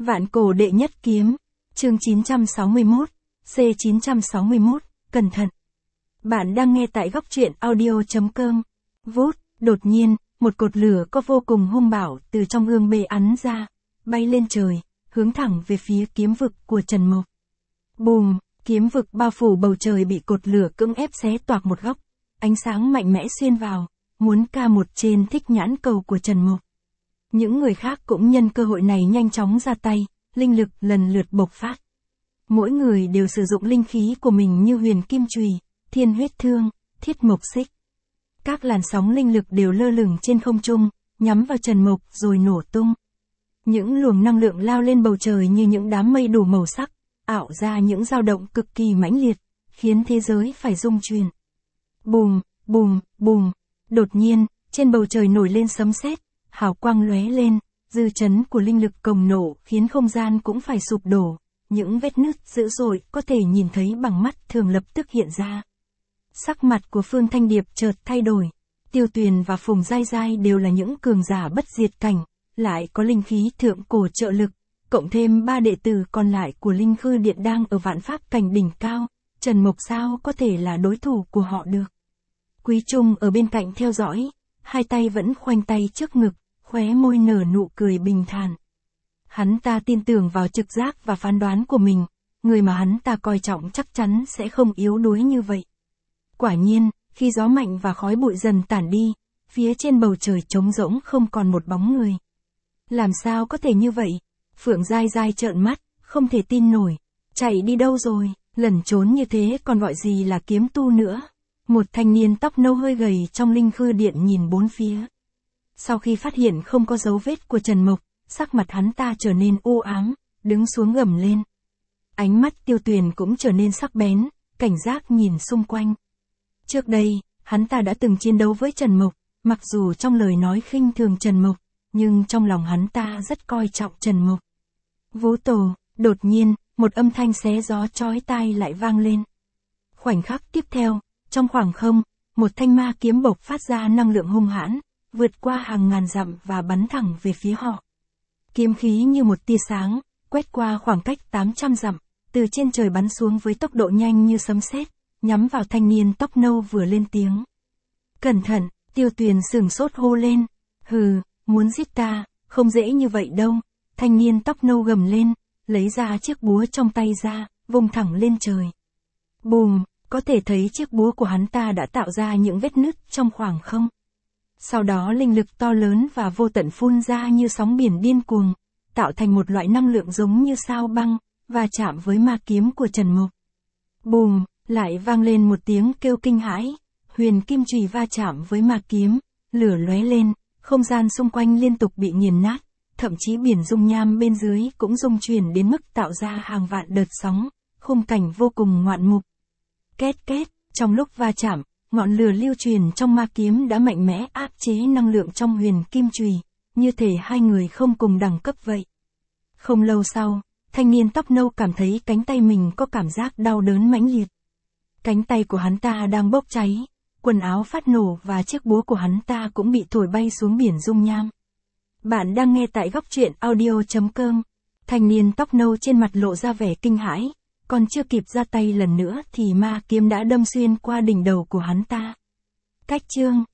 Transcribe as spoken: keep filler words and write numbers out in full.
Vạn cổ đệ nhất kiếm. Chương chín trăm sáu mươi mốt. C chín trăm sáu mươi mốt. Cẩn thận. Bạn đang nghe tại góc truyện audio.com. Vút, đột nhiên, một cột lửa có vô cùng hung bạo từ trong hương bê ắn ra, bay lên trời, hướng thẳng về phía kiếm vực của Trần Mộc. Bùm, kiếm vực bao phủ bầu trời bị cột lửa cưỡng ép xé toạc một góc, ánh sáng mạnh mẽ xuyên vào, muốn ca một trên thích nhãn cầu của Trần Mộc. Những người khác cũng nhân cơ hội này nhanh chóng ra tay, linh lực lần lượt bộc phát. Mỗi người đều sử dụng linh khí của mình như huyền kim chùy, thiên huyết thương, thiết mộc xích. Các làn sóng linh lực đều lơ lửng trên không trung, nhắm vào Trần Mộc rồi nổ tung. Những luồng năng lượng lao lên bầu trời như những đám mây đủ màu sắc, ảo ra những dao động cực kỳ mãnh liệt, khiến thế giới phải rung chuyển. Bùm, bùm, bùm, đột nhiên, trên bầu trời nổi lên sấm sét, hào quang lóe lên, dư chấn của linh lực cồng nổ khiến không gian cũng phải sụp đổ, những vết nứt dữ dội có thể nhìn thấy bằng mắt thường lập tức hiện ra. Sắc mặt của Phương Thanh Điệp chợt thay đổi, Tiêu Tuyền và Phùng Giai Giai đều là những cường giả bất diệt cảnh, lại có linh khí thượng cổ trợ lực, cộng thêm ba đệ tử còn lại của Linh Khư Điện đang ở vạn pháp cảnh đỉnh cao, Trần Mộc sao có thể là đối thủ của họ được. Quý Trung ở bên cạnh theo dõi, hai tay vẫn khoanh tay trước ngực, khóe môi nở nụ cười bình thản. Hắn ta tin tưởng vào trực giác và phán đoán của mình, người mà hắn ta coi trọng chắc chắn sẽ không yếu đuối như vậy. Quả nhiên, khi gió mạnh và khói bụi dần tản đi, phía trên bầu trời trống rỗng không còn một bóng người. Làm sao có thể như vậy? Phượng Giai Giai trợn mắt, không thể tin nổi. Chạy đi đâu rồi? Lẩn trốn như thế còn gọi gì là kiếm tu nữa? Một thanh niên tóc nâu hơi gầy trong Linh Khư Điện nhìn bốn phía. Sau khi phát hiện không có dấu vết của Trần Mộc, sắc mặt hắn ta trở nên u ám, đứng xuống gầm lên. Ánh mắt Tiêu Tuyền cũng trở nên sắc bén, cảnh giác nhìn xung quanh. Trước đây, hắn ta đã từng chiến đấu với Trần Mộc, mặc dù trong lời nói khinh thường Trần Mộc, nhưng trong lòng hắn ta rất coi trọng Trần Mộc. Vú tổ, đột nhiên, một âm thanh xé gió chói tai lại vang lên. Khoảnh khắc tiếp theo, trong khoảng không, một thanh ma kiếm bộc phát ra năng lượng hung hãn, vượt qua hàng ngàn dặm và bắn thẳng về phía họ. Kiếm khí như một tia sáng, quét qua khoảng cách tám trăm dặm, từ trên trời bắn xuống với tốc độ nhanh như sấm sét, nhắm vào thanh niên tóc nâu vừa lên tiếng. Cẩn thận, Tiêu Tuyền sửng sốt hô lên. Hừ, muốn giết ta, không dễ như vậy đâu. Thanh niên tóc nâu gầm lên, lấy ra chiếc búa trong tay ra, vung thẳng lên trời. Bùm, có thể thấy chiếc búa của hắn ta đã tạo ra những vết nứt trong khoảng không. Sau đó linh lực to lớn và vô tận phun ra như sóng biển điên cuồng, tạo thành một loại năng lượng giống như sao băng, và chạm với ma kiếm của Trần Mộc. Bùm, lại vang lên một tiếng kêu kinh hãi, huyền kim chùy va chạm với ma kiếm, lửa lóe lên, không gian xung quanh liên tục bị nghiền nát, thậm chí biển dung nham bên dưới cũng rung chuyển đến mức tạo ra hàng vạn đợt sóng, khung cảnh vô cùng ngoạn mục. Két két, trong lúc va chạm, ngọn lửa lưu truyền trong ma kiếm đã mạnh mẽ áp chế năng lượng trong huyền kim chùy, như thể hai người không cùng đẳng cấp vậy. Không lâu sau, thanh niên tóc nâu cảm thấy cánh tay mình có cảm giác đau đớn mãnh liệt. Cánh tay của hắn ta đang bốc cháy, quần áo phát nổ và chiếc búa của hắn ta cũng bị thổi bay xuống biển dung nham. Bạn đang nghe tại góc truyện audio.com. Thanh niên tóc nâu trên mặt lộ ra vẻ kinh hãi, còn chưa kịp ra tay lần nữa thì ma kiếm đã đâm xuyên qua đỉnh đầu của hắn ta. Cách chương,